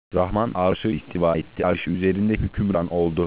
Rahman arşı istiva etti. Arşı üzerinde hükümran oldu.